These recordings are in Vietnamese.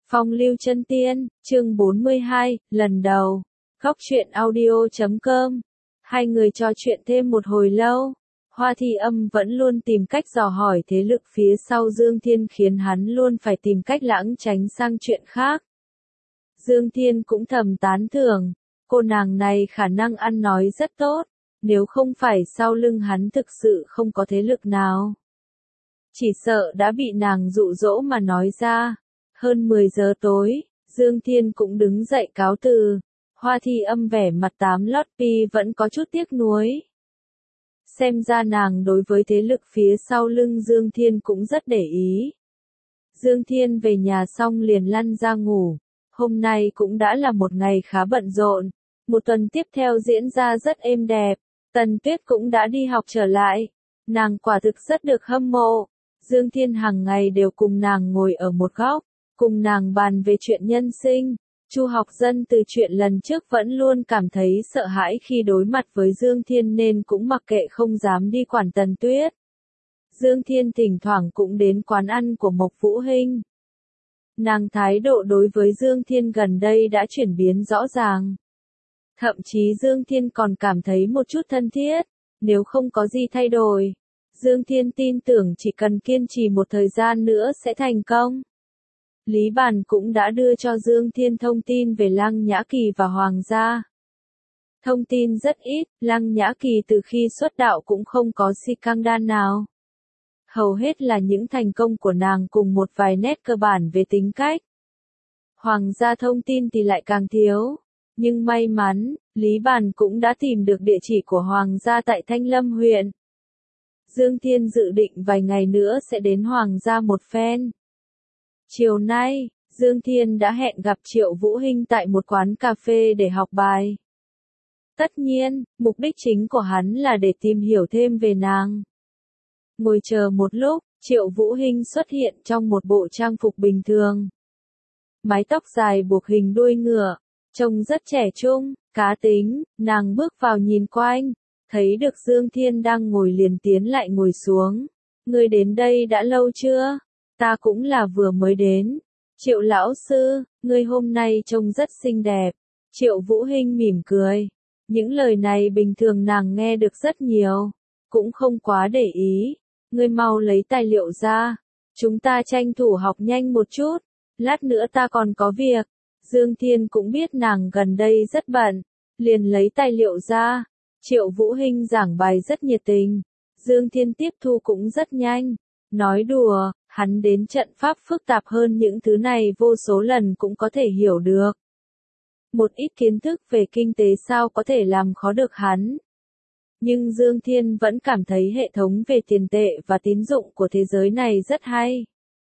Phong lưu chân tiên, chương 42, lần đầu. Góc truyện audio.com. Hai người trò chuyện thêm một hồi lâu. Hoa Thi Âm vẫn luôn tìm cách dò hỏi thế lực phía sau Dương Thiên khiến hắn luôn phải tìm cách lãng tránh sang chuyện khác. Dương Thiên cũng thầm tán thưởng, cô nàng này khả năng ăn nói rất tốt, nếu không phải sau lưng hắn thực sự không có thế lực nào. Chỉ sợ đã bị nàng dụ dỗ mà nói ra. Hơn 10 giờ tối, Dương Thiên cũng đứng dậy cáo từ. Hoa Thi Âm vẻ mặt tám lót pi vẫn có chút tiếc nuối. Xem ra nàng đối với thế lực phía sau lưng Dương Thiên cũng rất để ý. Dương Thiên về nhà xong liền lăn ra ngủ. Hôm nay cũng đã là một ngày khá bận rộn. Một tuần tiếp theo diễn ra rất êm đẹp. Tần Tuyết cũng đã đi học trở lại. Nàng quả thực rất được hâm mộ. Dương Thiên hàng ngày đều cùng nàng ngồi ở một góc, cùng nàng bàn về chuyện nhân sinh. Chu Học Dân từ chuyện lần trước vẫn luôn cảm thấy sợ hãi khi đối mặt với Dương Thiên nên cũng mặc kệ không dám đi quản Tần Tuyết. Dương Thiên thỉnh thoảng cũng đến quán ăn của Mộc Vũ Hinh. Nàng thái độ đối với Dương Thiên gần đây đã chuyển biến rõ ràng. Thậm chí Dương Thiên còn cảm thấy một chút thân thiết, nếu không có gì thay đổi. Dương Thiên tin tưởng chỉ cần kiên trì một thời gian nữa sẽ thành công. Lý Bàn cũng đã đưa cho Dương Thiên thông tin về Lăng Nhã Kỳ và Hoàng gia. Thông tin rất ít, Lăng Nhã Kỳ từ khi xuất đạo cũng không có scandal nào. Hầu hết là những thành công của nàng cùng một vài nét cơ bản về tính cách. Hoàng gia thông tin thì lại càng thiếu. Nhưng may mắn, Lý Bàn cũng đã tìm được địa chỉ của Hoàng gia tại Thanh Lâm huyện. Dương Thiên dự định vài ngày nữa sẽ đến Hoàng gia một phen. Chiều nay, Dương Thiên đã hẹn gặp Triệu Vũ Hinh tại một quán cà phê để học bài. Tất nhiên, mục đích chính của hắn là để tìm hiểu thêm về nàng. Ngồi chờ một lúc, Triệu Vũ Hinh xuất hiện trong một bộ trang phục bình thường. Mái tóc dài buộc hình đuôi ngựa, trông rất trẻ trung, cá tính, nàng bước vào nhìn quanh. Thấy được Dương Thiên đang ngồi liền tiến lại ngồi xuống. Ngươi đến đây đã lâu chưa? Ta cũng là vừa mới đến. Triệu lão sư, ngươi hôm nay trông rất xinh đẹp. Triệu Vũ Hinh mỉm cười. Những lời này bình thường nàng nghe được rất nhiều. Cũng không quá để ý. Ngươi mau lấy tài liệu ra. Chúng ta tranh thủ học nhanh một chút. Lát nữa ta còn có việc. Dương Thiên cũng biết nàng gần đây rất bận. Liền lấy tài liệu ra. Triệu Vũ Hinh giảng bài rất nhiệt tình, Dương Thiên tiếp thu cũng rất nhanh. Nói đùa, hắn đến trận pháp phức tạp hơn những thứ này vô số lần cũng có thể hiểu được. Một ít kiến thức về kinh tế sao có thể làm khó được hắn. Nhưng Dương Thiên vẫn cảm thấy hệ thống về tiền tệ và tín dụng của thế giới này rất hay.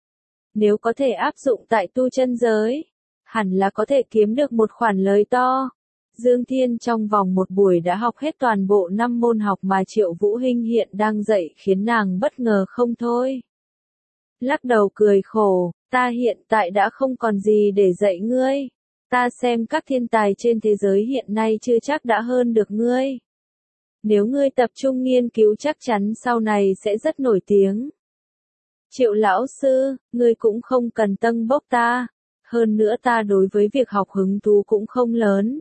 Nếu có thể áp dụng tại tu chân giới, hẳn là có thể kiếm được một khoản lời to. Dương Thiên trong vòng một buổi đã học hết toàn bộ 5 môn học mà Triệu Vũ Hinh hiện đang dạy khiến nàng bất ngờ không thôi. Lắc đầu cười khổ, ta hiện tại đã không còn gì để dạy ngươi. Ta xem các thiên tài trên thế giới hiện nay chưa chắc đã hơn được ngươi. Nếu ngươi tập trung nghiên cứu chắc chắn sau này sẽ rất nổi tiếng. Triệu lão sư, ngươi cũng không cần tâng bốc ta. Hơn nữa ta đối với việc học hứng thú cũng không lớn.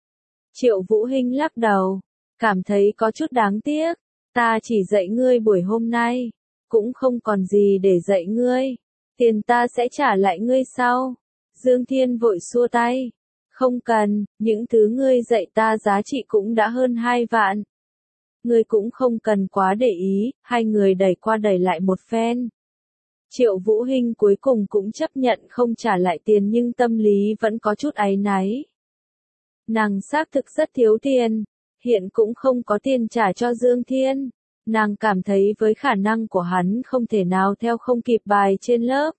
Triệu Vũ Hinh lắc đầu, cảm thấy có chút đáng tiếc, ta chỉ dạy ngươi buổi hôm nay, cũng không còn gì để dạy ngươi, tiền ta sẽ trả lại ngươi sau. Dương Thiên vội xua tay, không cần, những thứ ngươi dạy ta giá trị cũng đã hơn 2 vạn. Ngươi cũng không cần quá để ý, hai người đẩy qua đẩy lại một phen. Triệu Vũ Hinh cuối cùng cũng chấp nhận không trả lại tiền nhưng tâm lý vẫn có chút áy náy. Nàng xác thực rất thiếu tiền, hiện cũng không có tiền trả cho Dương Thiên. Nàng cảm thấy với khả năng của hắn không thể nào theo không kịp bài trên lớp.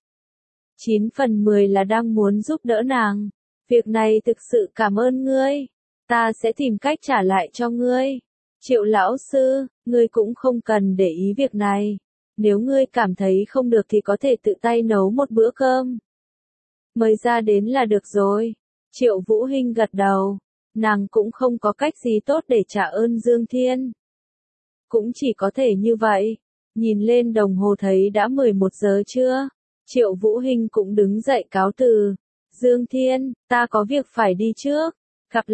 9 phần 10 là đang muốn giúp đỡ nàng. Việc này thực sự cảm ơn ngươi. Ta sẽ tìm cách trả lại cho ngươi. Triệu lão sư, ngươi cũng không cần để ý việc này. Nếu ngươi cảm thấy không được thì có thể tự tay nấu một bữa cơm. Mời ra đến là được rồi. Triệu Vũ Hinh gật đầu, nàng cũng không có cách gì tốt để trả ơn Dương Thiên. Cũng chỉ có thể như vậy, nhìn lên đồng hồ thấy đã 11 giờ trưa, Triệu Vũ Hinh cũng đứng dậy cáo từ, Dương Thiên, ta có việc phải đi trước. Gặp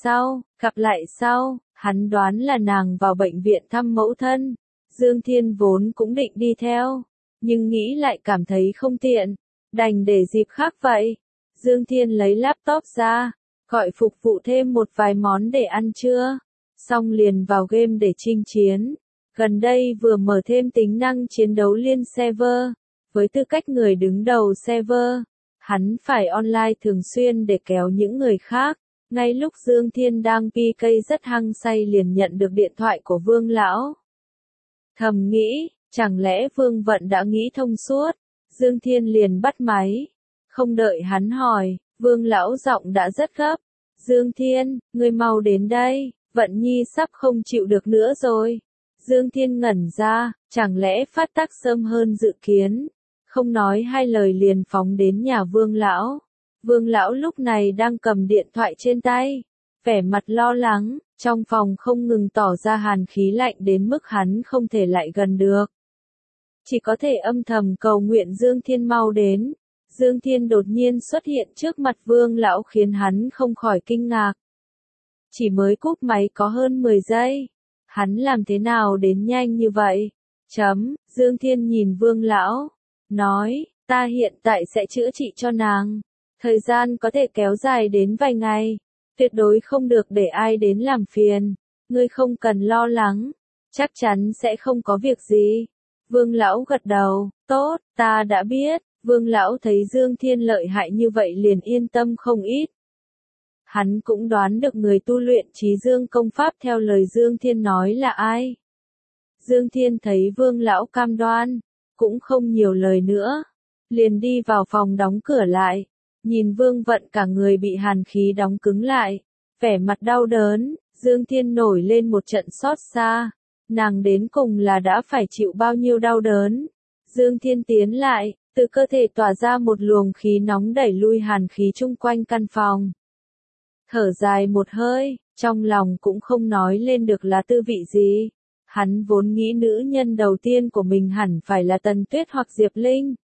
lại sau, hắn đoán là nàng vào bệnh viện thăm mẫu thân. Dương Thiên vốn cũng định đi theo, nhưng nghĩ lại cảm thấy không tiện, đành để dịp khác vậy. Dương Thiên lấy laptop ra, gọi phục vụ thêm một vài món để ăn trưa, xong liền vào game để chinh chiến. Gần đây vừa mở thêm tính năng chiến đấu liên server, với tư cách người đứng đầu server, hắn phải online thường xuyên để kéo những người khác. Ngay lúc Dương Thiên đang PK rất hăng say liền nhận được điện thoại của Vương Lão. Thầm nghĩ, chẳng lẽ Vương Vận đã nghĩ thông suốt? Dương Thiên liền bắt máy. Không đợi hắn hỏi, Vương Lão giọng đã rất gấp. Dương Thiên, ngươi mau đến đây, Vận Nhi sắp không chịu được nữa rồi. Dương Thiên ngẩn ra, chẳng lẽ phát tác sớm hơn dự kiến. Không nói hai lời liền phóng đến nhà Vương Lão. Vương Lão lúc này đang cầm điện thoại trên tay, vẻ mặt lo lắng, trong phòng không ngừng tỏ ra hàn khí lạnh đến mức hắn không thể lại gần được. Chỉ có thể âm thầm cầu nguyện Dương Thiên mau đến. Dương Thiên đột nhiên xuất hiện trước mặt Vương Lão khiến hắn không khỏi kinh ngạc. Chỉ mới cúp máy có hơn 10 giây. Hắn làm thế nào đến nhanh như vậy? Dương Thiên nhìn Vương Lão, nói, ta hiện tại sẽ chữa trị cho nàng. Thời gian có thể kéo dài đến vài ngày. Tuyệt đối không được để ai đến làm phiền. Ngươi không cần lo lắng. Chắc chắn sẽ không có việc gì. Vương Lão gật đầu, tốt, ta đã biết. Vương Lão thấy Dương Thiên lợi hại như vậy liền yên tâm không ít. Hắn cũng đoán được người tu luyện Chí Dương công pháp theo lời Dương Thiên nói là ai. Dương Thiên thấy Vương Lão cam đoan, cũng không nhiều lời nữa. Liền đi vào phòng đóng cửa lại. Nhìn Vương Vận cả người bị hàn khí đóng cứng lại, vẻ mặt đau đớn, Dương Thiên nổi lên một trận xót xa. Nàng đến cùng là đã phải chịu bao nhiêu đau đớn. Dương Thiên tiến lại, từ cơ thể tỏa ra một luồng khí nóng đẩy lui hàn khí chung quanh căn phòng. Thở dài một hơi, trong lòng cũng không nói lên được là tư vị gì. Hắn vốn nghĩ nữ nhân đầu tiên của mình hẳn phải là Tần Tuyết hoặc Diệp Linh.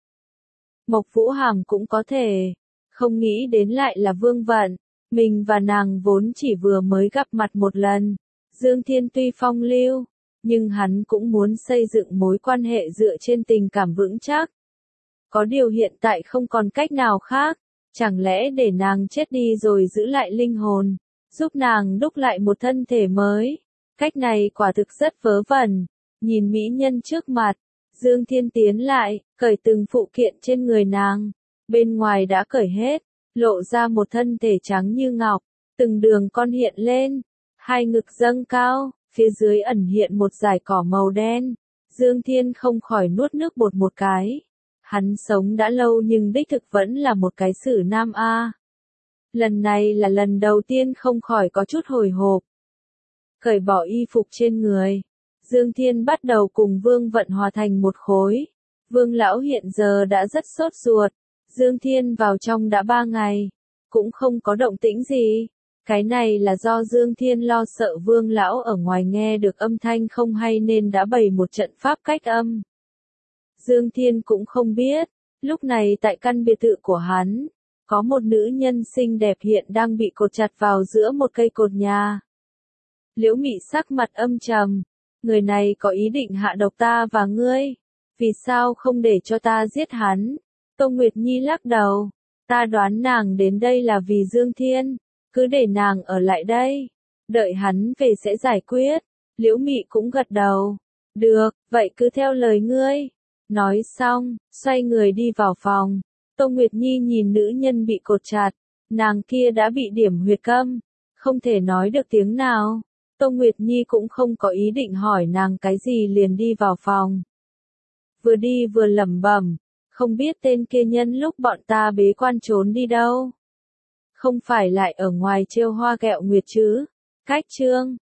Mộc Vũ Hàm cũng có thể. Không nghĩ đến lại là Vương Vận. Mình và nàng vốn chỉ vừa mới gặp mặt một lần. Dương Thiên tuy phong lưu, nhưng hắn cũng muốn xây dựng mối quan hệ dựa trên tình cảm vững chắc. Có điều hiện tại không còn cách nào khác. Chẳng lẽ để nàng chết đi rồi giữ lại linh hồn, giúp nàng đúc lại một thân thể mới. Cách này quả thực rất vớ vẩn. Nhìn mỹ nhân trước mặt, Dương Thiên tiến lại, cởi từng phụ kiện trên người nàng. Bên ngoài đã cởi hết, lộ ra một thân thể trắng như ngọc, từng đường con hiện lên, hai ngực dâng cao, phía dưới ẩn hiện một dải cỏ màu đen. Dương Thiên không khỏi nuốt nước bọt một cái. Hắn sống đã lâu nhưng đích thực vẫn là một cái xử nam a. Lần này là lần đầu tiên không khỏi có chút hồi hộp. Cởi bỏ y phục trên người, Dương Thiên bắt đầu cùng Vương Vận hòa thành một khối. Vương Lão hiện giờ đã rất sốt ruột. Dương Thiên vào trong đã 3 ngày, cũng không có động tĩnh gì. Cái này là do Dương Thiên lo sợ Vương Lão ở ngoài nghe được âm thanh không hay nên đã bày một trận pháp cách âm. Dương Thiên cũng không biết, lúc này tại căn biệt thự của hắn, có một nữ nhân xinh đẹp hiện đang bị cột chặt vào giữa một cây cột nhà. Liễu Mị sắc mặt âm trầm, người này có ý định hạ độc ta và ngươi, vì sao không để cho ta giết hắn? Tô Nguyệt Nhi lắc đầu, ta đoán nàng đến đây là vì Dương Thiên, cứ để nàng ở lại đây, đợi hắn về sẽ giải quyết. Liễu Mị cũng gật đầu, được, vậy cứ theo lời ngươi. Nói xong, xoay người đi vào phòng. Tô Nguyệt Nhi nhìn nữ nhân bị cột chặt, nàng kia đã bị điểm huyệt câm, không thể nói được tiếng nào. Tô Nguyệt Nhi cũng không có ý định hỏi nàng cái gì liền đi vào phòng. Vừa đi vừa lẩm bẩm, không biết tên kia nhân lúc bọn ta bế quan trốn đi đâu. Không phải lại ở ngoài trêu hoa ghẹo nguyệt chứ. Cách chương